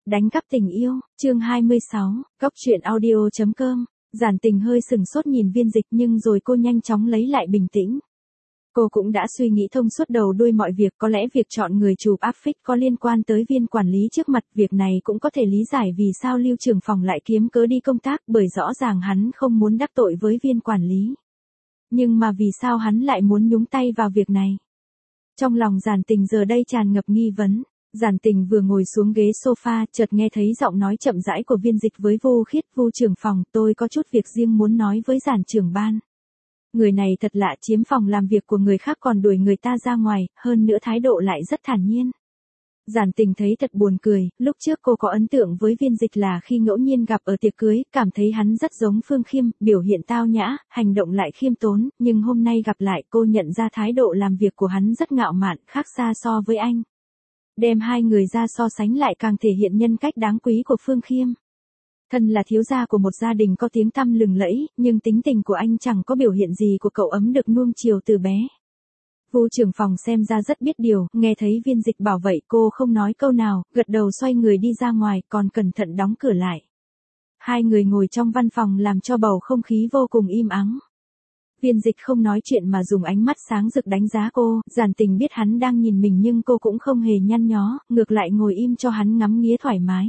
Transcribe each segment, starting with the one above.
Đánh cắp tình yêu, chương 26, Góc truyện audio.com. Giản Tình hơi sừng sốt nhìn Viên Dịch nhưng rồi cô nhanh chóng lấy lại bình tĩnh. Cô cũng đã suy nghĩ thông suốt đầu đuôi mọi việc, có lẽ việc chọn người chụp áp phích có liên quan tới Viên quản lý trước mặt, việc này cũng có thể lý giải vì sao Lưu trưởng phòng lại kiếm cớ đi công tác, bởi rõ ràng hắn không muốn đắc tội với Viên quản lý. Nhưng mà vì sao hắn lại muốn nhúng tay vào việc này? Trong lòng Giản Tình giờ đây tràn ngập nghi vấn. Giản Tình vừa ngồi xuống ghế sofa, chợt nghe thấy giọng nói chậm rãi của Viên Dịch với Vô Khiết. Vô trưởng phòng, tôi có chút việc riêng muốn nói với Giản trưởng ban. Người này thật lạ, chiếm phòng làm việc của người khác còn đuổi người ta ra ngoài, hơn nữa thái độ lại rất thản nhiên. Giản Tình thấy thật buồn cười, lúc trước cô có ấn tượng với Viên Dịch là khi ngẫu nhiên gặp ở tiệc cưới, cảm thấy hắn rất giống Phương Khiêm, biểu hiện tao nhã, hành động lại khiêm tốn, nhưng hôm nay gặp lại cô nhận ra thái độ làm việc của hắn rất ngạo mạn, khác xa so với anh. Đem hai người ra so sánh lại càng thể hiện nhân cách đáng quý của Phương Khiêm. Thân là thiếu gia của một gia đình có tiếng tăm lừng lẫy, nhưng tính tình của anh chẳng có biểu hiện gì của cậu ấm được nuông chiều từ bé. Vu trưởng phòng xem ra rất biết điều, nghe thấy Viên Dịch bảo vậy cô không nói câu nào, gật đầu xoay người đi ra ngoài, còn cẩn thận đóng cửa lại. Hai người ngồi trong văn phòng làm cho bầu không khí vô cùng im ắng. Viên Dịch không nói chuyện mà dùng ánh mắt sáng rực đánh giá cô, Giản Tình biết hắn đang nhìn mình nhưng cô cũng không hề nhăn nhó, ngược lại ngồi im cho hắn ngắm nghía thoải mái.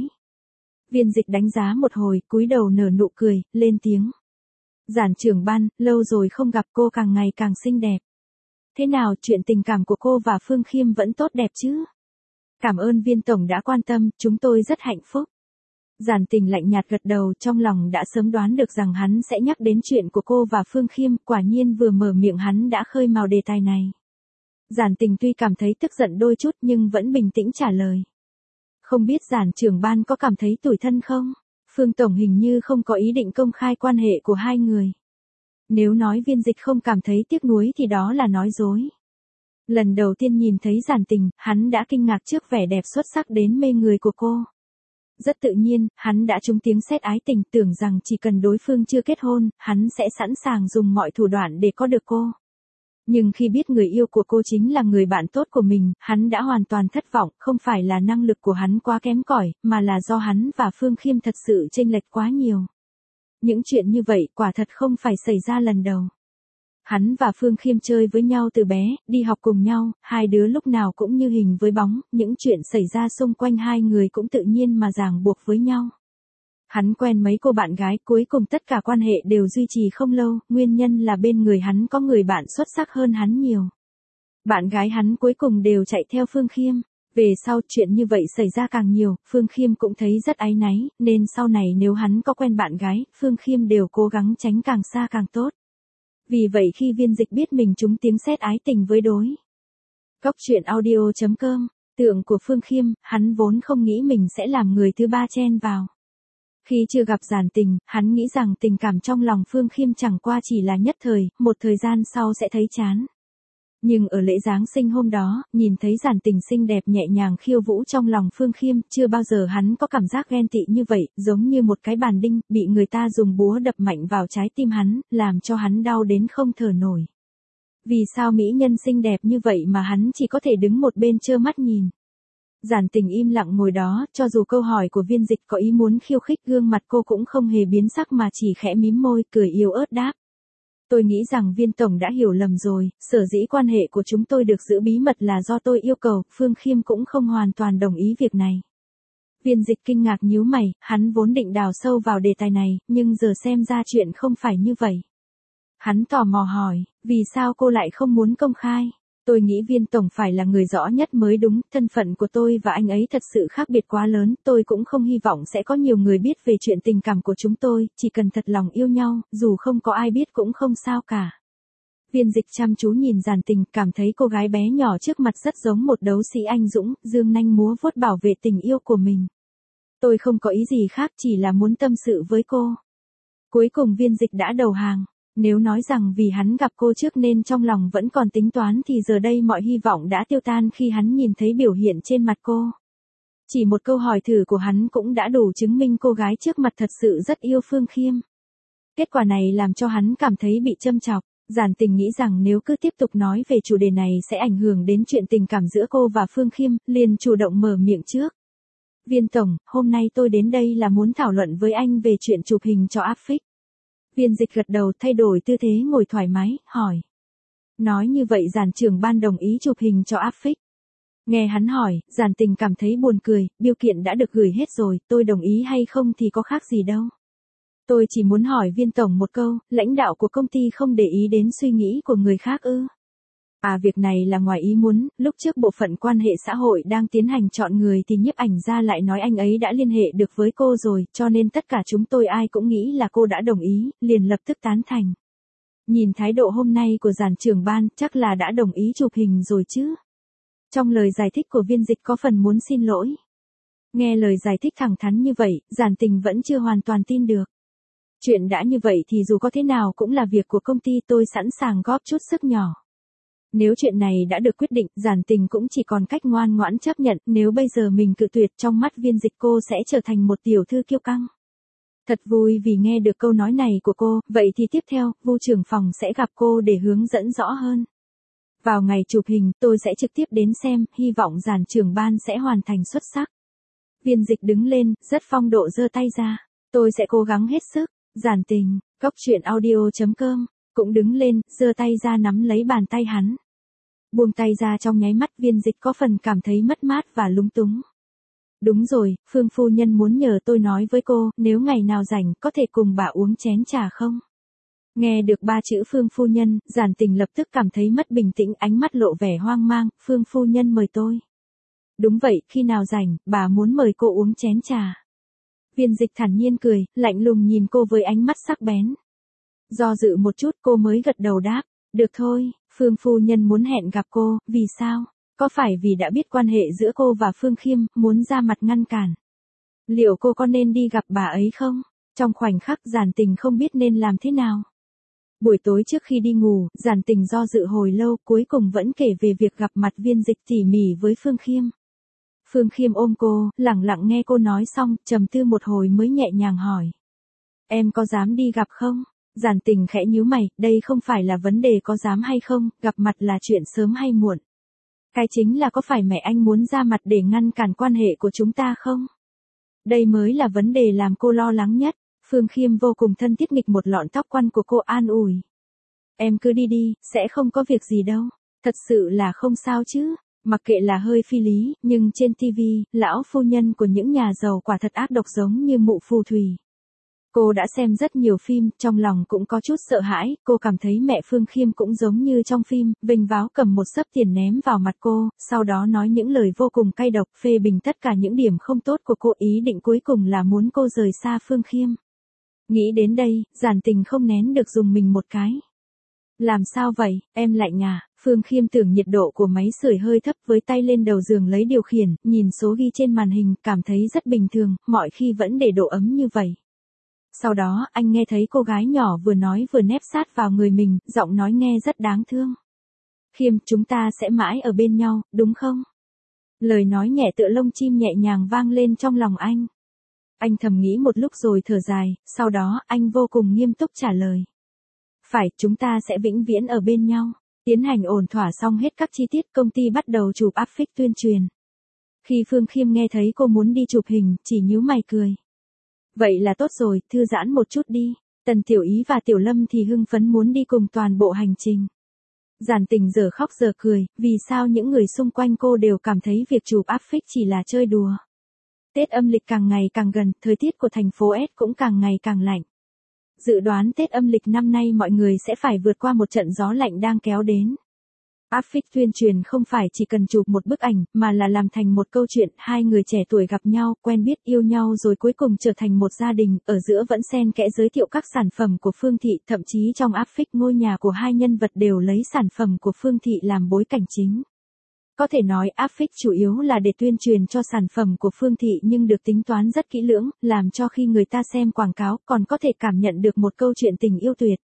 Viên Dịch đánh giá một hồi, cúi đầu nở nụ cười, lên tiếng. Giản trưởng ban, lâu rồi không gặp, cô càng ngày càng xinh đẹp. Thế nào, chuyện tình cảm của cô và Phương Khiêm vẫn tốt đẹp chứ? Cảm ơn Viên tổng đã quan tâm, chúng tôi rất hạnh phúc. Giản Tình lạnh nhạt gật đầu, trong lòng đã sớm đoán được rằng hắn sẽ nhắc đến chuyện của cô và Phương Khiêm, quả nhiên vừa mở miệng hắn đã khơi mào đề tài này. Giản Tình tuy cảm thấy tức giận đôi chút nhưng vẫn bình tĩnh trả lời. Không biết Giản trưởng ban có cảm thấy tủi thân không? Phương tổng hình như không có ý định công khai quan hệ của hai người. Nếu nói Viên Dịch không cảm thấy tiếc nuối thì đó là nói dối. Lần đầu tiên nhìn thấy Giản Tình, hắn đã kinh ngạc trước vẻ đẹp xuất sắc đến mê người của cô. Rất tự nhiên, hắn đã trúng tiếng sét ái tình, tưởng rằng chỉ cần đối phương chưa kết hôn, hắn sẽ sẵn sàng dùng mọi thủ đoạn để có được cô. Nhưng khi biết người yêu của cô chính là người bạn tốt của mình, hắn đã hoàn toàn thất vọng, không phải là năng lực của hắn quá kém cỏi, mà là do hắn và Phương Khiêm thật sự chênh lệch quá nhiều. Những chuyện như vậy quả thật không phải xảy ra lần đầu. Hắn và Phương Khiêm chơi với nhau từ bé, đi học cùng nhau, hai đứa lúc nào cũng như hình với bóng, những chuyện xảy ra xung quanh hai người cũng tự nhiên mà ràng buộc với nhau. Hắn quen mấy cô bạn gái, cuối cùng tất cả quan hệ đều duy trì không lâu, nguyên nhân là bên người hắn có người bạn xuất sắc hơn hắn nhiều. Bạn gái hắn cuối cùng đều chạy theo Phương Khiêm. Về sau chuyện như vậy xảy ra càng nhiều, Phương Khiêm cũng thấy rất áy náy, nên sau này nếu hắn có quen bạn gái, Phương Khiêm đều cố gắng tránh càng xa càng tốt. Vì vậy khi Viên Dịch biết mình trúng tiếng sét ái tình với đối. Góc truyện audio.com, tượng của Phương Khiêm, hắn vốn không nghĩ mình sẽ làm người thứ ba chen vào. Khi chưa gặp Giản Tình, hắn nghĩ rằng tình cảm trong lòng Phương Khiêm chẳng qua chỉ là nhất thời, một thời gian sau sẽ thấy chán. Nhưng ở lễ Giáng sinh hôm đó, nhìn thấy Giản Tình xinh đẹp nhẹ nhàng khiêu vũ trong lòng Phương Khiêm, chưa bao giờ hắn có cảm giác ghen tị như vậy, giống như một cái bàn đinh, bị người ta dùng búa đập mạnh vào trái tim hắn, làm cho hắn đau đến không thở nổi. Vì sao mỹ nhân xinh đẹp như vậy mà hắn chỉ có thể đứng một bên trơ mắt nhìn? Giản Tình im lặng ngồi đó, cho dù câu hỏi của Viên Dịch có ý muốn khiêu khích, gương mặt cô cũng không hề biến sắc mà chỉ khẽ mím môi, cười yếu ớt đáp. Tôi nghĩ rằng Viên tổng đã hiểu lầm rồi, sở dĩ quan hệ của chúng tôi được giữ bí mật là do tôi yêu cầu, Phương Khiêm cũng không hoàn toàn đồng ý việc này. Viên Dịch kinh ngạc nhíu mày, hắn vốn định đào sâu vào đề tài này, nhưng giờ xem ra chuyện không phải như vậy. Hắn tò mò hỏi, vì sao cô lại không muốn công khai? Tôi nghĩ Viên tổng phải là người rõ nhất mới đúng, thân phận của tôi và anh ấy thật sự khác biệt quá lớn, tôi cũng không hy vọng sẽ có nhiều người biết về chuyện tình cảm của chúng tôi, chỉ cần thật lòng yêu nhau, dù không có ai biết cũng không sao cả. Viên Dịch chăm chú nhìn Giản Tình, cảm thấy cô gái bé nhỏ trước mặt rất giống một đấu sĩ anh dũng, dương nanh múa vuốt bảo vệ tình yêu của mình. Tôi không có ý gì khác, chỉ là muốn tâm sự với cô. Cuối cùng Viên Dịch đã đầu hàng. Nếu nói rằng vì hắn gặp cô trước nên trong lòng vẫn còn tính toán thì giờ đây mọi hy vọng đã tiêu tan khi hắn nhìn thấy biểu hiện trên mặt cô. Chỉ một câu hỏi thử của hắn cũng đã đủ chứng minh cô gái trước mặt thật sự rất yêu Phương Khiêm. Kết quả này làm cho hắn cảm thấy bị châm chọc. Giản Tình nghĩ rằng nếu cứ tiếp tục nói về chủ đề này sẽ ảnh hưởng đến chuyện tình cảm giữa cô và Phương Khiêm, liền chủ động mở miệng trước. Viên tổng, hôm nay tôi đến đây là muốn thảo luận với anh về chuyện chụp hình cho áp phích. Viên Dịch gật đầu thay đổi tư thế ngồi thoải mái, hỏi. Nói như vậy Giản trưởng ban đồng ý chụp hình cho áp phích. Nghe hắn hỏi, Giản Tình cảm thấy buồn cười, biêu kiện đã được gửi hết rồi, tôi đồng ý hay không thì có khác gì đâu. Tôi chỉ muốn hỏi Viên tổng một câu, lãnh đạo của công ty không để ý đến suy nghĩ của người khác ư? Việc này là ngoài ý muốn, lúc trước bộ phận quan hệ xã hội đang tiến hành chọn người thì nhiếp ảnh gia lại nói anh ấy đã liên hệ được với cô rồi, cho nên tất cả chúng tôi ai cũng nghĩ là cô đã đồng ý, liền lập tức tán thành. Nhìn thái độ hôm nay của Giản trưởng ban, chắc là đã đồng ý chụp hình rồi chứ. Trong lời giải thích của Viên Dịch có phần muốn xin lỗi. Nghe lời giải thích thẳng thắn như vậy, Giản Tình vẫn chưa hoàn toàn tin được. Chuyện đã như vậy thì dù có thế nào cũng là việc của công ty, tôi sẵn sàng góp chút sức nhỏ. Nếu chuyện này đã được quyết định, Giản Tình cũng chỉ còn cách ngoan ngoãn chấp nhận, nếu bây giờ mình cự tuyệt trong mắt Viên Dịch cô sẽ trở thành một tiểu thư kiêu căng. Thật vui vì nghe được câu nói này của cô, vậy thì tiếp theo, Vu trưởng phòng sẽ gặp cô để hướng dẫn rõ hơn. Vào ngày chụp hình, tôi sẽ trực tiếp đến xem, hy vọng Giản trưởng ban sẽ hoàn thành xuất sắc. Viên Dịch đứng lên, rất phong độ giơ tay ra. Tôi sẽ cố gắng hết sức. Giản Tình, coctruyện.audio.com, cũng đứng lên, giơ tay ra nắm lấy bàn tay hắn. Buông tay ra trong nháy mắt Viên Dịch có phần cảm thấy mất mát và lúng túng. Đúng rồi, Phương phu nhân muốn nhờ tôi nói với cô, nếu ngày nào rảnh có thể cùng bà uống chén trà không? Nghe được 3 chữ Phương phu nhân, Giản Tình lập tức cảm thấy mất bình tĩnh, ánh mắt lộ vẻ hoang mang, Phương phu nhân mời tôi. Đúng vậy, khi nào rảnh, bà muốn mời cô uống chén trà. Viên Dịch thản nhiên cười, lạnh lùng nhìn cô với ánh mắt sắc bén. Do dự một chút cô mới gật đầu đáp, được thôi, Phương phu nhân muốn hẹn gặp cô, vì sao? Có phải vì đã biết quan hệ giữa cô và Phương Khiêm, muốn ra mặt ngăn cản? Liệu cô có nên đi gặp bà ấy không? Trong khoảnh khắc Giản Tình không biết nên làm thế nào. Buổi tối trước khi đi ngủ, Giản Tình do dự hồi lâu, cuối cùng vẫn kể về việc gặp mặt Viên Dịch tỉ mỉ với Phương Khiêm. Phương Khiêm ôm cô, lặng lặng nghe cô nói xong, trầm tư một hồi mới nhẹ nhàng hỏi. Em có dám đi gặp không? Giản Tình khẽ nhíu mày, đây không phải là vấn đề có dám hay không, gặp mặt là chuyện sớm hay muộn. Cái chính là có phải mẹ anh muốn ra mặt để ngăn cản quan hệ của chúng ta không? Đây mới là vấn đề làm cô lo lắng nhất. Phương Khiêm vô cùng thân thiết nghịch một lọn tóc quăn của cô an ủi. Em cứ đi đi, sẽ không có việc gì đâu. Thật sự là không sao chứ. Mặc kệ là hơi phi lý, nhưng trên TV, lão phu nhân của những nhà giàu quả thật ác độc giống như mụ phù thủy. Cô đã xem rất nhiều phim, trong lòng cũng có chút sợ hãi, cô cảm thấy mẹ Phương Khiêm cũng giống như trong phim, vênh váo cầm một xấp tiền ném vào mặt cô, sau đó nói những lời vô cùng cay độc, phê bình tất cả những điểm không tốt của cô, ý định cuối cùng là muốn cô rời xa Phương Khiêm. Nghĩ đến đây, Giản Tình không nén được dùng mình một cái. Làm sao vậy, em lạnh à? Phương Khiêm tưởng nhiệt độ của máy sưởi hơi thấp, với tay lên đầu giường lấy điều khiển, nhìn số ghi trên màn hình, cảm thấy rất bình thường, mọi khi vẫn để độ ấm như vậy. Sau đó, anh nghe thấy cô gái nhỏ vừa nói vừa nép sát vào người mình, giọng nói nghe rất đáng thương. Khiêm, chúng ta sẽ mãi ở bên nhau, đúng không? Lời nói nhẹ tựa lông chim nhẹ nhàng vang lên trong lòng anh. Anh thầm nghĩ một lúc rồi thở dài, sau đó anh vô cùng nghiêm túc trả lời. Phải, chúng ta sẽ vĩnh viễn ở bên nhau. Tiến hành ổn thỏa xong hết các chi tiết, công ty bắt đầu chụp áp phích tuyên truyền. Khi Phương Khiêm nghe thấy cô muốn đi chụp hình, chỉ nhíu mày cười. Vậy là tốt rồi, thư giãn một chút đi. Tần Tiểu Ý và Tiểu Lâm thì hưng phấn muốn đi cùng toàn bộ hành trình. Giản Tình giờ khóc giờ cười, vì sao những người xung quanh cô đều cảm thấy việc chụp áp phích chỉ là chơi đùa. Tết âm lịch càng ngày càng gần, thời tiết của thành phố S cũng càng ngày càng lạnh. Dự đoán Tết âm lịch năm nay mọi người sẽ phải vượt qua một trận gió lạnh đang kéo đến. Áp phích tuyên truyền không phải chỉ cần chụp một bức ảnh, mà là làm thành một câu chuyện, hai người trẻ tuổi gặp nhau, quen biết yêu nhau rồi cuối cùng trở thành một gia đình, ở giữa vẫn xen kẽ giới thiệu các sản phẩm của Phương Thị, thậm chí trong áp phích ngôi nhà của hai nhân vật đều lấy sản phẩm của Phương Thị làm bối cảnh chính. Có thể nói áp phích chủ yếu là để tuyên truyền cho sản phẩm của Phương Thị nhưng được tính toán rất kỹ lưỡng, làm cho khi người ta xem quảng cáo còn có thể cảm nhận được một câu chuyện tình yêu tuyệt.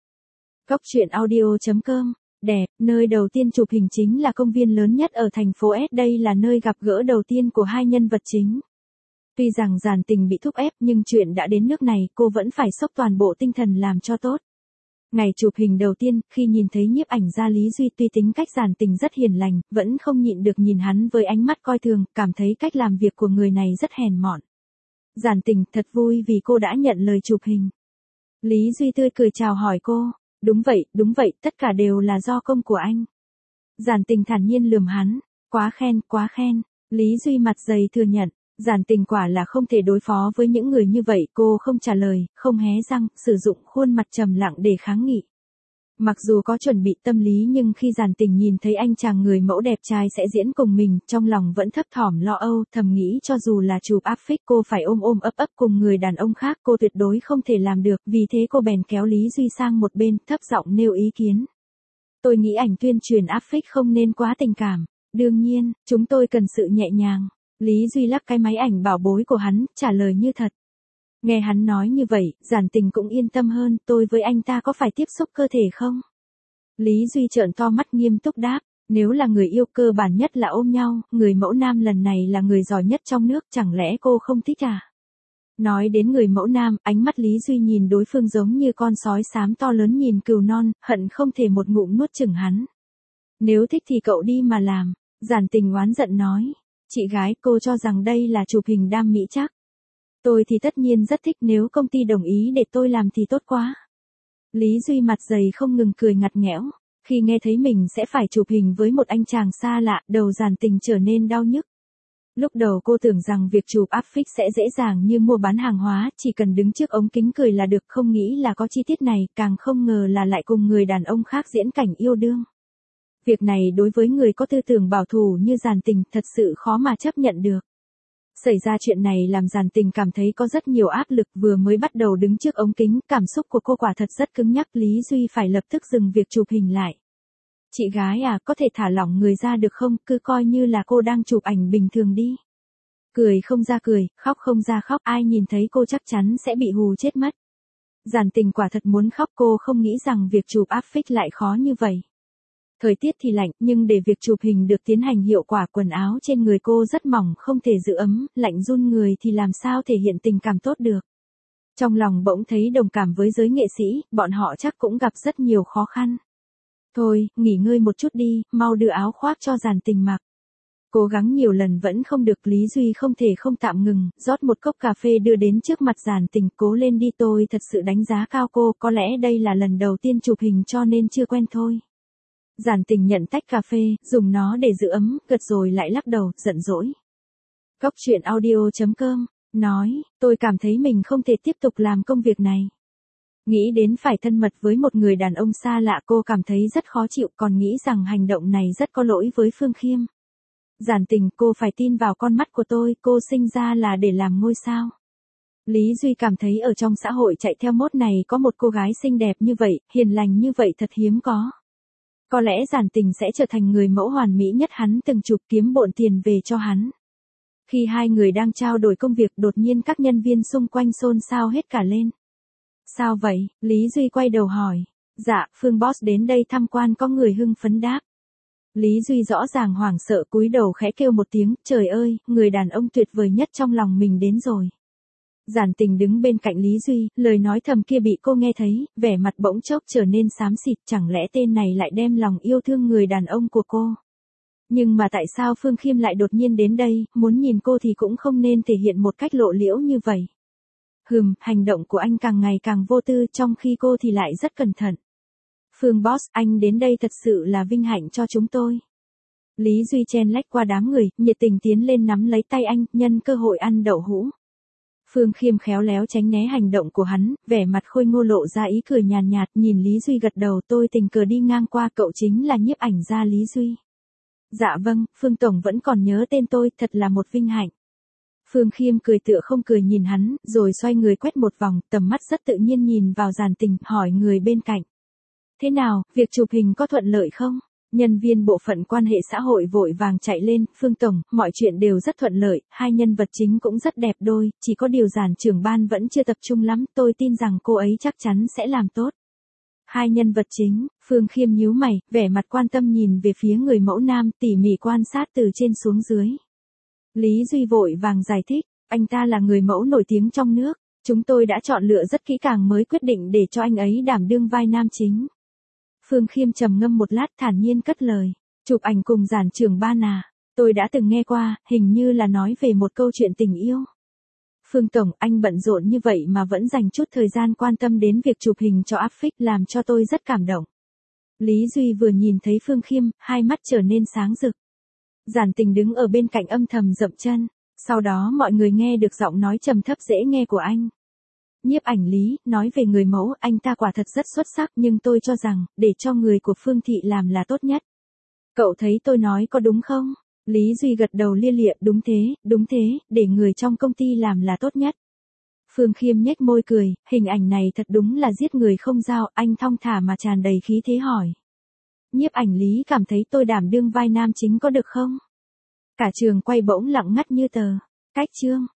Coctruyện.audio.com. Đẹp, nơi đầu tiên chụp hình chính là công viên lớn nhất ở thành phố S, đây là nơi gặp gỡ đầu tiên của hai nhân vật chính. Tuy rằng Giản Tình bị thúc ép nhưng chuyện đã đến nước này, cô vẫn phải xốc toàn bộ tinh thần làm cho tốt. Ngày chụp hình đầu tiên, khi nhìn thấy nhiếp ảnh gia Lý Duy tuy tính cách giản tình rất hiền lành, vẫn không nhịn được nhìn hắn với ánh mắt coi thường, cảm thấy cách làm việc của người này rất hèn mọn. Giản tình thật vui vì cô đã nhận lời chụp hình. Lý Duy tươi cười chào hỏi cô. Đúng vậy, tất cả đều là do công của anh. Giản tình thản nhiên lườm hắn. Quá khen. Lý Duy mặt dày thừa nhận. Giản tình quả là không thể đối phó với những người như vậy, cô không trả lời, không hé răng, sử dụng khuôn mặt trầm lặng để kháng nghị. Mặc dù có chuẩn bị tâm lý nhưng khi Giản tình nhìn thấy anh chàng người mẫu đẹp trai sẽ diễn cùng mình, trong lòng vẫn thấp thỏm lo âu, thầm nghĩ cho dù là chụp áp phích cô phải ôm ấp cùng người đàn ông khác cô tuyệt đối không thể làm được, vì thế cô bèn kéo Lý Duy sang một bên, thấp giọng nêu ý kiến. Tôi nghĩ ảnh tuyên truyền áp phích không nên quá tình cảm. Đương nhiên, chúng tôi cần sự nhẹ nhàng. Lý Duy lắc cái máy ảnh bảo bối của hắn, trả lời như thật. Nghe hắn nói như vậy, Giản tình cũng yên tâm hơn, tôi với anh ta có phải tiếp xúc cơ thể không? Lý Duy trợn to mắt nghiêm túc đáp, nếu là người yêu cơ bản nhất là ôm nhau, người mẫu nam lần này là người giỏi nhất trong nước, chẳng lẽ cô không thích à? Nói đến người mẫu nam, ánh mắt Lý Duy nhìn đối phương giống như con sói xám to lớn nhìn cừu non, hận không thể một ngụm nuốt chửng hắn. Nếu thích thì cậu đi mà làm, Giản tình oán giận nói. Chị gái, cô cho rằng đây là chụp hình đam mỹ chắc. Tôi thì tất nhiên rất thích, nếu công ty đồng ý để tôi làm thì tốt quá. Lý Duy mặt dày không ngừng cười ngặt nghẽo. Khi nghe thấy mình sẽ phải chụp hình với một anh chàng xa lạ, đầu Giản tình trở nên đau nhức. Lúc đầu cô tưởng rằng việc chụp áp phích sẽ dễ dàng như mua bán hàng hóa, chỉ cần đứng trước ống kính cười là được, không nghĩ là có chi tiết này, càng không ngờ là lại cùng người đàn ông khác diễn cảnh yêu đương. Việc này đối với người có tư tưởng bảo thủ như Giản tình thật sự khó mà chấp nhận được. Xảy ra chuyện này làm Giản tình cảm thấy có rất nhiều áp lực, vừa mới bắt đầu đứng trước ống kính, cảm xúc của cô quả thật rất cứng nhắc, Lý Duy phải lập tức dừng việc chụp hình lại. Chị gái à, có thể thả lỏng người ra được không, cứ coi như là cô đang chụp ảnh bình thường đi. Cười không ra cười, khóc không ra khóc, ai nhìn thấy cô chắc chắn sẽ bị hù chết mất. Giản tình quả thật muốn khóc, cô không nghĩ rằng việc chụp áp phích lại khó như vậy. Thời tiết thì lạnh, nhưng để việc chụp hình được tiến hành hiệu quả quần áo trên người cô rất mỏng, không thể giữ ấm, lạnh run người thì làm sao thể hiện tình cảm tốt được. Trong lòng bỗng thấy đồng cảm với giới nghệ sĩ, bọn họ chắc cũng gặp rất nhiều khó khăn. Thôi, nghỉ ngơi một chút đi, mau đưa áo khoác cho Giản tình mặc. Cố gắng nhiều lần vẫn không được, Lý Duy không thể không tạm ngừng, rót một cốc cà phê đưa đến trước mặt Giản tình, cố lên đi, tôi thật sự đánh giá cao cô, có lẽ đây là lần đầu tiên chụp hình cho nên chưa quen thôi. Giản tình nhận tách cà phê, dùng nó để giữ ấm, gật rồi lại lắc đầu, giận dỗi. Cốc truyện audio.com, nói, tôi cảm thấy mình không thể tiếp tục làm công việc này. Nghĩ đến phải thân mật với một người đàn ông xa lạ, cô cảm thấy rất khó chịu, còn nghĩ rằng hành động này rất có lỗi với Phương Khiêm. Giản tình, cô phải tin vào con mắt của tôi, cô sinh ra là để làm ngôi sao. Lý Duy cảm thấy ở trong xã hội chạy theo mốt này có một cô gái xinh đẹp như vậy, hiền lành như vậy thật hiếm có. Có lẽ Giản tình sẽ trở thành người mẫu hoàn mỹ nhất hắn từng chụp, kiếm bộn tiền về cho hắn. Khi hai người đang trao đổi công việc, đột nhiên các nhân viên xung quanh xôn xao hết cả lên. Sao vậy? Lý Duy quay đầu hỏi. Dạ, Phương Boss đến đây tham quan, có người hưng phấn đáp. Lý Duy rõ ràng hoảng sợ, cúi đầu khẽ kêu một tiếng, trời ơi, người đàn ông tuyệt vời nhất trong lòng mình đến rồi. Giản tình đứng bên cạnh Lý Duy, lời nói thầm kia bị cô nghe thấy, vẻ mặt bỗng chốc trở nên xám xịt, chẳng lẽ tên này lại đem lòng yêu thương người đàn ông của cô. Nhưng mà tại sao Phương Khiêm lại đột nhiên đến đây, muốn nhìn cô thì cũng không nên thể hiện một cách lộ liễu như vậy. Hành động của anh càng ngày càng vô tư, trong khi cô thì lại rất cẩn thận. Phương Boss, anh đến đây thật sự là vinh hạnh cho chúng tôi. Lý Duy chen lách qua đám người, nhiệt tình tiến lên nắm lấy tay anh, nhân cơ hội ăn đậu hũ. Phương Khiêm khéo léo tránh né hành động của hắn, vẻ mặt khôi ngô lộ ra ý cười nhàn nhạt, nhìn Lý Duy gật đầu, tôi tình cờ đi ngang qua, cậu chính là nhiếp ảnh gia Lý Duy. Dạ vâng, Phương Tổng vẫn còn nhớ tên tôi, thật là một vinh hạnh. Phương Khiêm cười tựa không cười nhìn hắn, rồi xoay người quét một vòng, tầm mắt rất tự nhiên nhìn vào Giản tình, hỏi người bên cạnh. Thế nào, việc chụp hình có thuận lợi không? Nhân viên bộ phận quan hệ xã hội vội vàng chạy lên, Phương Tổng, mọi chuyện đều rất thuận lợi, hai nhân vật chính cũng rất đẹp đôi, chỉ có điều Giản trưởng ban vẫn chưa tập trung lắm, tôi tin rằng cô ấy chắc chắn sẽ làm tốt. Hai nhân vật chính, Phương Khiêm nhíu mày, vẻ mặt quan tâm nhìn về phía người mẫu nam, tỉ mỉ quan sát từ trên xuống dưới. Lý Duy vội vàng giải thích, anh ta là người mẫu nổi tiếng trong nước, Chúng tôi đã chọn lựa rất kỹ càng mới quyết định để cho anh ấy đảm đương vai nam chính. Phương Khiêm trầm ngâm một lát thản nhiên cất lời. Chụp ảnh cùng Giản trưởng Ban à? Tôi đã từng nghe qua, hình như là nói về một câu chuyện tình yêu. Phương Tổng, anh bận rộn như vậy mà vẫn dành chút thời gian quan tâm đến việc chụp hình cho áp phích làm cho tôi rất cảm động. Lý Duy vừa nhìn thấy Phương Khiêm, hai mắt trở nên sáng rực. Giản Tình đứng ở bên cạnh âm thầm dậm chân. Sau đó mọi người nghe được giọng nói trầm thấp dễ nghe của anh. Nhiếp ảnh Lý, nói về người mẫu, anh ta quả thật rất xuất sắc nhưng tôi cho rằng, để cho người của Phương Thị làm là tốt nhất. Cậu thấy tôi nói có đúng không? Lý Duy gật đầu lia lịa, đúng thế, để người trong công ty làm là tốt nhất. Phương Khiêm nhếch môi cười, hình ảnh này thật đúng là giết người không dao, anh thong thả mà tràn đầy khí thế hỏi. Nhiếp ảnh Lý cảm thấy tôi đảm đương vai nam chính có được không? Cả trường quay bỗng lặng ngắt như tờ. Cách chương.